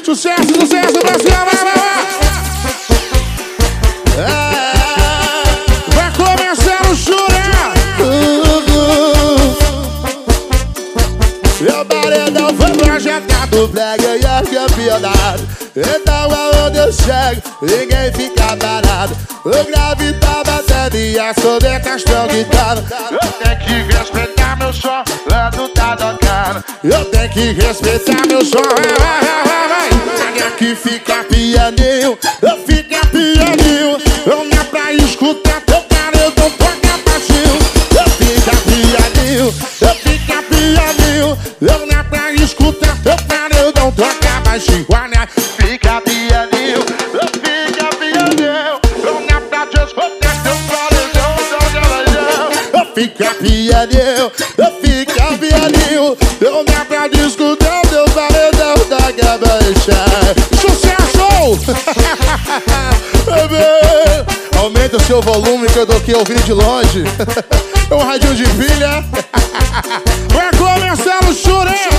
Sucesso, sucesso, Brasil, vai começar o churé. Meu paredão foi projetado pra ganhar campeonato. Então aonde eu chego, ninguém fica parado. O grave tá batendo e as cornetas tão gritando. Eu tenho que respeitar meu som, quando tá tocando. Eu tenho que respeitar meu som. Vai. Aqui fica pianinho, eu fica pianinho. Não dá pra escutar teu paredão, toca baixinho. Eu fica pianinho, Eu fica pianinho. Não dá pra escutar teu paredão, toca baixinho. Fica pianinho, eu fica pianinho. Não dá pra te escutar teu paredão, toca baixinho. eu fica pianinho, eu fica pianinho. Não dá pra escutar teu Paredão da cabeça. sucesso. Aumenta o seu volume que eu tô aqui ouvindo de longe. É um radinho de pilha. Vai começar o churé.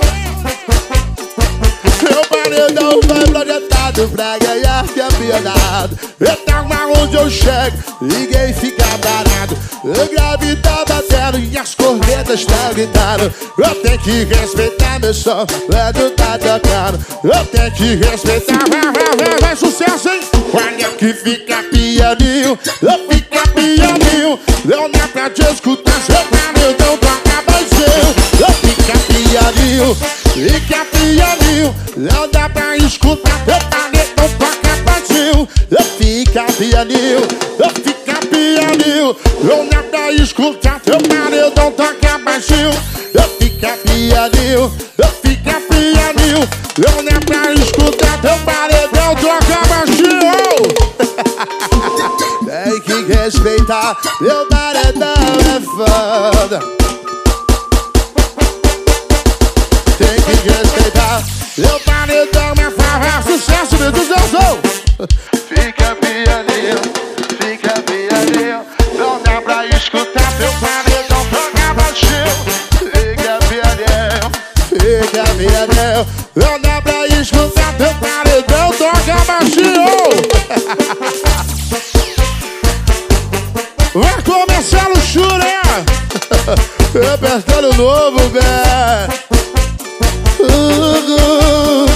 Meu paredão vai projetado pra ganhar campeonato. Então aonde eu chego, Ninguém fica parado. O grave tá batendo e as cornetas estão gritando. eu tenho que respeitar meu som. Quando tá tocando, Eu tenho que respeitar. Vai, sucesso, hein? Olha que fica pianinho. Eu fica pianinho. Não dá pra te escutar seu paredão, toca baixinho. eu fica pianinho, Fica pianinho. Não dá pra escutar teu paredão, toca baixinho. eu fica pianinho. Eu fica pianinho. Não dá pra escutar teu paredão, toca baixinho. Eu fica pianinho, Eu fica pianinho. Não dá pra escutar teu paredão, toca baixinho. tem que respeitar. Meu paredão é foda. Tem que respeitar. Meu paredão é farra. Sucesso, meu Deus do céu. Fica pianinho, não dá pra escutar teu paredão, toca baixinho. Fica pianinho, Fica pianinho, Não dá pra escutar teu paredão, toca baixinho. Vai começar o churé. repertório novo, velho.